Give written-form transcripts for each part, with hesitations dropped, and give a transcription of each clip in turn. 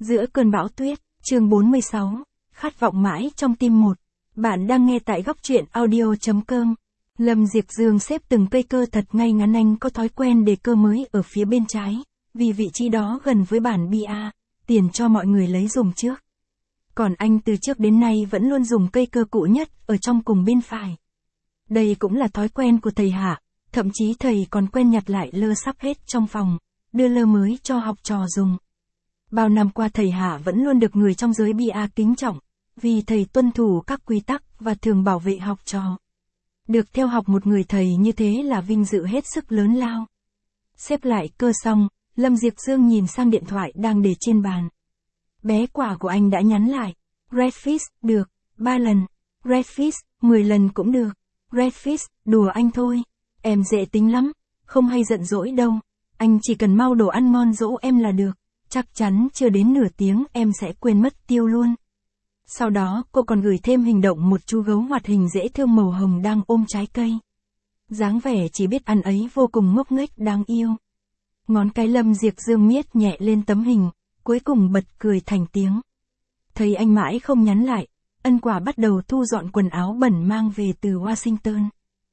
Giữa cơn bão tuyết, chương 46, khát vọng mãi trong tim một. Bạn đang nghe tại góc truyện audio.com. Lâm Diệp Dương xếp từng cây cơ thật ngay ngắn, anh có thói quen để cơ mới ở phía bên trái, vì vị trí đó gần với bản bia, tiền cho mọi người lấy dùng trước. Còn anh từ trước đến nay vẫn luôn dùng cây cơ cũ nhất ở trong cùng bên phải. Đây cũng là thói quen của thầy Hạ, thậm chí thầy còn quen nhặt lại lơ sắp hết trong phòng, đưa lơ mới cho học trò dùng. Bao năm qua thầy Hạ vẫn luôn được người trong giới bia kính trọng, vì thầy tuân thủ các quy tắc và thường bảo vệ học trò. Được theo học một người thầy như thế là vinh dự hết sức lớn lao. Xếp lại cơ xong, Lâm Diệp Dương nhìn sang điện thoại đang để trên bàn. Bé quả của anh đã nhắn lại. Redfish, được, 3 lần. Redfish, 10 lần cũng được. Redfish, đùa anh thôi. Em dễ tính lắm, không hay giận dỗi đâu. Anh chỉ cần mau đồ ăn ngon dỗ em là được. Chắc chắn chưa đến nửa tiếng em sẽ quên mất tiêu luôn. Sau đó cô còn gửi thêm hình động một chú gấu hoạt hình dễ thương màu hồng đang ôm trái cây. Dáng vẻ chỉ biết ăn ấy vô cùng ngốc nghếch đáng yêu. Ngón cái Lâm Diệp Dương miết nhẹ lên tấm hình, cuối cùng bật cười thành tiếng. Thấy anh mãi không nhắn lại, Ân Quả bắt đầu thu dọn quần áo bẩn mang về từ Washington.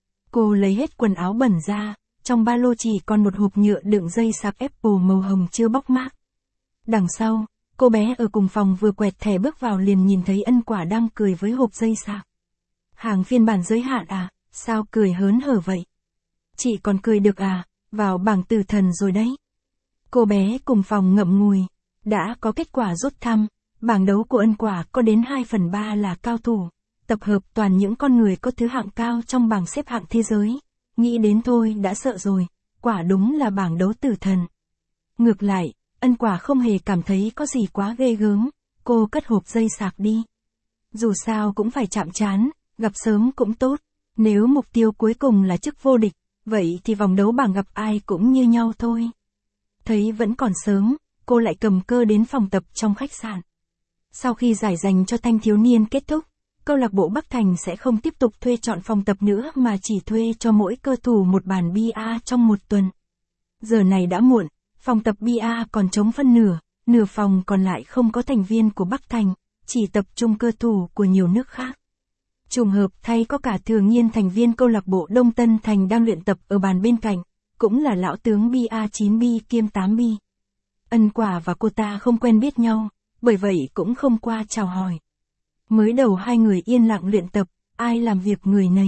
Cô lấy hết quần áo bẩn ra, trong ba lô chỉ còn một hộp nhựa đựng dây sạc Apple màu hồng chưa bóc mác. Đằng sau, cô bé ở cùng phòng vừa quẹt thẻ bước vào liền nhìn thấy Ân Quả đang cười với hộp dây sạc. Hàng phiên bản giới hạn à, sao cười hớn hở vậy? Chị còn cười được à, vào bảng tử thần rồi đấy. Cô bé cùng phòng ngậm ngùi, đã có kết quả rút thăm, bảng đấu của Ân Quả có đến 2/3 là cao thủ, tập hợp toàn những con người có thứ hạng cao trong bảng xếp hạng thế giới. Nghĩ đến thôi đã sợ rồi, quả đúng là bảng đấu tử thần. Ngược lại, Ân Quả không hề cảm thấy có gì quá ghê gớm, cô cất hộp dây sạc đi. Dù sao cũng phải chạm trán, gặp sớm cũng tốt, nếu mục tiêu cuối cùng là chức vô địch, vậy thì vòng đấu bảng gặp ai cũng như nhau thôi. Thấy vẫn còn sớm, cô lại cầm cơ đến phòng tập trong khách sạn. Sau khi giải dành cho thanh thiếu niên kết thúc, câu lạc bộ Bắc Thành sẽ không tiếp tục thuê chọn phòng tập nữa mà chỉ thuê cho mỗi cơ thủ một bàn bia trong một tuần. Giờ này đã muộn, phòng tập bia còn trống phân nửa, nửa phòng còn lại không có thành viên của Bắc Thành, chỉ tập trung cơ thủ của nhiều nước khác. Trùng hợp thay có cả thường niên thành viên câu lạc bộ Đông Tân Thành đang luyện tập ở bàn bên cạnh, cũng là lão tướng bia 9 bi kiêm 8 bi. Ân Quả và cô ta không quen biết nhau, bởi vậy cũng không qua chào hỏi. Mới đầu hai người yên lặng luyện tập, ai làm việc người nấy.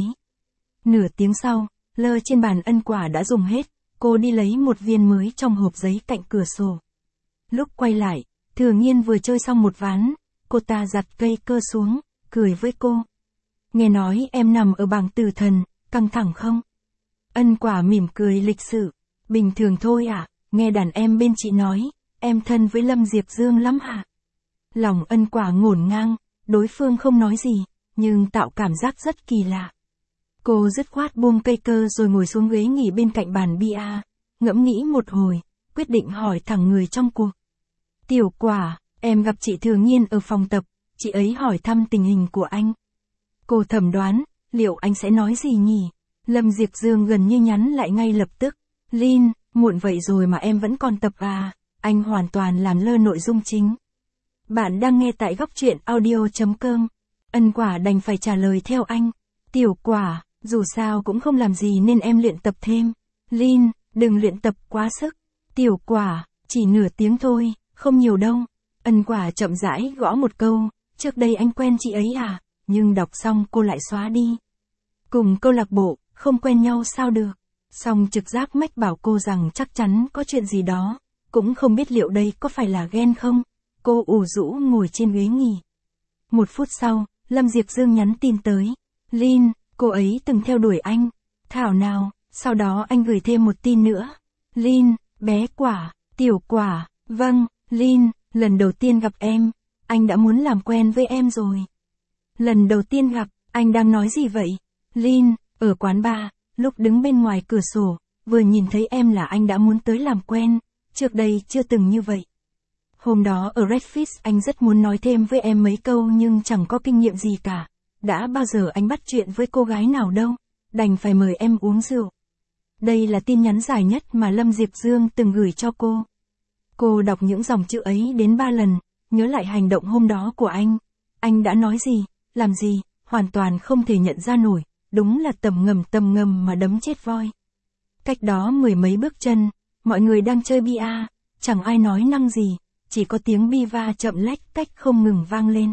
Nửa tiếng sau, lơ trên bàn Ân Quả đã dùng hết, cô đi lấy một viên mới trong hộp giấy cạnh cửa sổ. Lúc quay lại, thường niên vừa chơi xong một ván, cô ta giặt cây cơ xuống, cười với cô. Nghe nói em nằm ở bảng tử thần, căng thẳng không? Ân Quả mỉm cười lịch sự. Bình thường thôi ạ, nghe đàn em bên chị nói, em thân với Lâm Diệp Dương lắm hả? Lòng Ân Quả ngổn ngang, đối phương không nói gì, nhưng tạo cảm giác rất kỳ lạ. Cô dứt khoát buông cây cơ rồi ngồi xuống ghế nghỉ bên cạnh bàn bia, ngẫm nghĩ một hồi, quyết định hỏi thẳng người trong cuộc. Tiểu Quả, em gặp chị thường niên ở phòng tập, chị ấy hỏi thăm tình hình của anh. Cô thầm đoán, liệu anh sẽ nói gì nhỉ? Lâm Diệp Dương gần như nhắn lại ngay lập tức. Lin, muộn vậy rồi mà em vẫn còn tập à? Anh hoàn toàn làm lơ nội dung chính. Bạn đang nghe tại góc truyện audio.com. Ân Quả đành phải trả lời theo anh. Tiểu Quả, dù sao cũng không làm gì nên em luyện tập thêm. Lin, đừng luyện tập quá sức. Tiểu Quả, chỉ nửa tiếng thôi, không nhiều đâu. Ân Quả chậm rãi gõ một câu, trước đây anh quen chị ấy à? Nhưng đọc xong cô lại xóa đi. Cùng câu lạc bộ, không quen nhau sao được. Song trực giác mách bảo cô rằng chắc chắn có chuyện gì đó, cũng không biết liệu đây có phải là ghen không. Cô ủ rũ ngồi trên ghế nghỉ. 1 phút sau, Lâm Diệp Dương nhắn tin tới. Lin, cô ấy từng theo đuổi anh. Thảo nào, sau đó anh gửi thêm một tin nữa. Lin, bé Quả, Tiểu Quả, vâng, Lin, lần đầu tiên gặp em, anh đã muốn làm quen với em rồi. Lần đầu tiên gặp, anh đang nói gì vậy? Lin, ở quán bar, lúc đứng bên ngoài cửa sổ, vừa nhìn thấy em là anh đã muốn tới làm quen, trước đây chưa từng như vậy. Hôm đó ở Redfish anh rất muốn nói thêm với em mấy câu nhưng chẳng có kinh nghiệm gì cả. Đã bao giờ anh bắt chuyện với cô gái nào đâu, đành phải mời em uống rượu. Đây là tin nhắn dài nhất mà Lâm Diệp Dương từng gửi cho cô. Cô đọc những dòng chữ ấy đến 3 lần, nhớ lại hành động hôm đó của anh đã nói gì, làm gì, hoàn toàn không thể nhận ra nổi, đúng là tầm ngầm mà đấm chết voi. Cách đó mười mấy bước chân, mọi người đang chơi bia, chẳng ai nói năng gì, chỉ có tiếng bi va chậm lách cách không ngừng vang lên.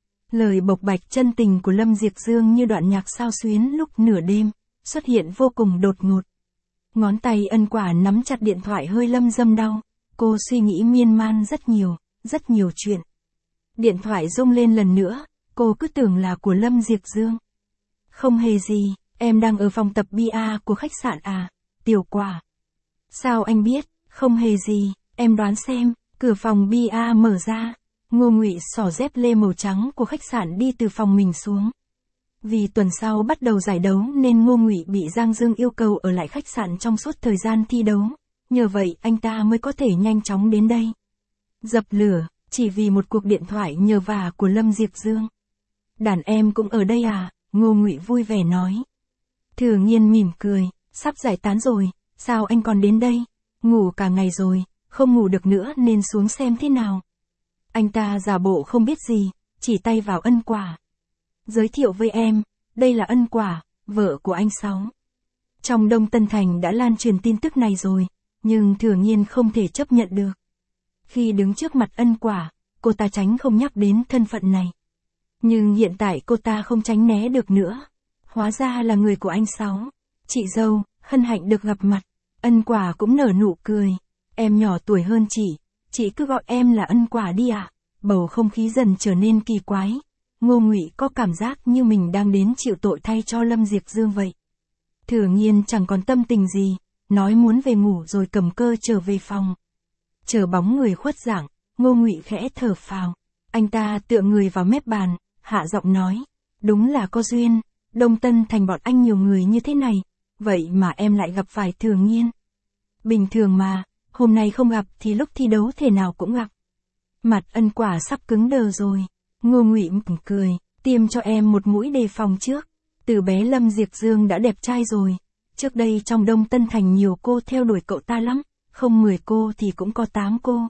Lời bộc bạch chân tình của Lâm Diệp Dương như đoạn nhạc sao xuyến lúc nửa đêm, xuất hiện vô cùng đột ngột. Ngón tay Ân Quả nắm chặt điện thoại hơi lâm dâm đau, cô suy nghĩ miên man rất nhiều chuyện. Điện thoại rung lên lần nữa, cô cứ tưởng là của Lâm Diệp Dương. Không hề gì, em đang ở phòng tập bia của khách sạn à, Tiểu Quả. Sao anh biết, không hề gì, em đoán xem, cửa phòng bia mở ra, Ngô Ngụy xỏ dép lê màu trắng của khách sạn đi từ phòng mình xuống. Vì tuần sau bắt đầu giải đấu nên Ngô Ngụy bị Giang Dương yêu cầu ở lại khách sạn trong suốt thời gian thi đấu, nhờ vậy anh ta mới có thể nhanh chóng đến đây. Dập lửa, chỉ vì một cuộc điện thoại nhờ vả của Lâm Diệp Dương. Đàn em cũng ở đây à, Ngô Ngụy vui vẻ nói. Thừa Nhiên mỉm cười, sắp giải tán rồi, sao anh còn đến đây? Ngủ cả ngày rồi, không ngủ được nữa nên xuống xem thế nào. Anh ta giả bộ không biết gì, chỉ tay vào Ân Quả. Giới thiệu với em, đây là Ân Quả, vợ của anh Sáu. Trong Đông Tân Thành đã lan truyền tin tức này rồi, nhưng Thừa Nhiên không thể chấp nhận được. Khi đứng trước mặt Ân Quả, cô ta tránh không nhắc đến thân phận này. Nhưng hiện tại cô ta không tránh né được nữa. Hóa ra là người của anh Sáu. Chị dâu, hân hạnh được gặp mặt. Ân Quả cũng nở nụ cười. Em nhỏ tuổi hơn chị cứ gọi em là Ân Quả đi ạ. Bầu không khí dần trở nên kỳ quái. Ngô Ngụy có cảm giác như mình đang đến chịu tội thay cho Lâm Diệp Dương vậy. Thừa Nhiên chẳng còn tâm tình gì, nói muốn về ngủ rồi cầm cơ trở về phòng. Chờ bóng người khuất dạng, Ngô Ngụy khẽ thở phào. Anh ta tựa người vào mép bàn, hạ giọng nói. Đúng là có duyên, Đông Tân Thành bọn anh nhiều người như thế này, vậy mà em lại gặp phải Thừa Nhiên. Bình thường mà, hôm nay không gặp thì lúc thi đấu thể nào cũng gặp. Mặt Ân Quả sắp cứng đờ rồi. Ngô Ngụy mỉm cười, tiêm cho em một mũi đề phòng trước. Từ bé Lâm Diệp Dương đã đẹp trai rồi. Trước đây trong Đông Tân Thành nhiều cô theo đuổi cậu ta lắm, không 10 cô thì cũng có 8 cô.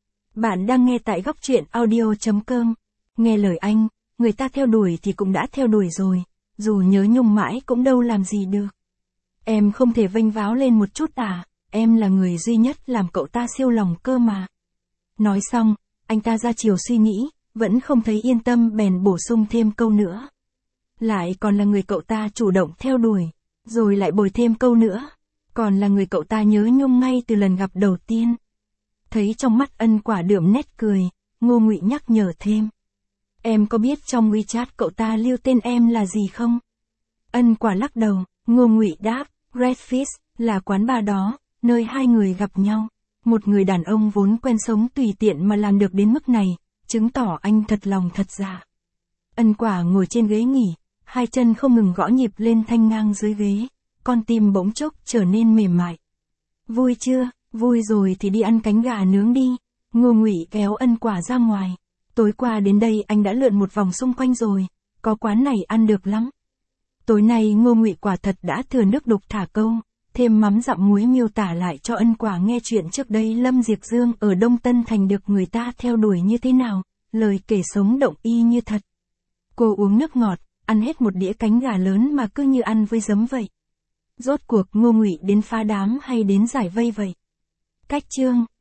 Bạn đang nghe tại góc truyện audio.com. Nghe lời anh, người ta theo đuổi thì cũng đã theo đuổi rồi, dù nhớ nhung mãi cũng đâu làm gì được. Em không thể vênh váo lên một chút à, em là người duy nhất làm cậu ta siêu lòng cơ mà. Nói xong, anh ta ra chiều suy nghĩ, vẫn không thấy yên tâm bèn bổ sung thêm câu nữa. Lại còn là người cậu ta chủ động theo đuổi, rồi lại bồi thêm câu nữa. Còn là người cậu ta nhớ nhung ngay từ lần gặp đầu tiên. Thấy trong mắt Ân Quả đượm nét cười, Ngô Ngụy nhắc nhở thêm. Em có biết trong WeChat cậu ta lưu tên em là gì không? Ân Quả lắc đầu, Ngô Ngụy đáp, Red Fish, là quán bar đó, nơi hai người gặp nhau. Một người đàn ông vốn quen sống tùy tiện mà làm được đến mức này, chứng tỏ anh thật lòng thật dạ. Ân Quả ngồi trên ghế nghỉ, hai chân không ngừng gõ nhịp lên thanh ngang dưới ghế, con tim bỗng chốc trở nên mềm mại. Vui chưa? Vui rồi thì đi ăn cánh gà nướng đi. Ngô Ngụy kéo Ân Quả ra ngoài. Tối qua đến đây anh đã lượn một vòng xung quanh rồi, có quán này ăn được lắm. Tối nay Ngô Ngụy quả thật đã thừa nước đục thả câu, thêm mắm dặm muối miêu tả lại cho Ân Quả nghe chuyện trước đây Lâm Diệp Dương ở Đông Tân Thành được người ta theo đuổi như thế nào, lời kể sống động y như thật. Cô uống nước ngọt, ăn hết một đĩa cánh gà lớn mà cứ như ăn với giấm vậy. Rốt cuộc Ngô Ngụy đến phá đám hay đến giải vây vậy? Cách chương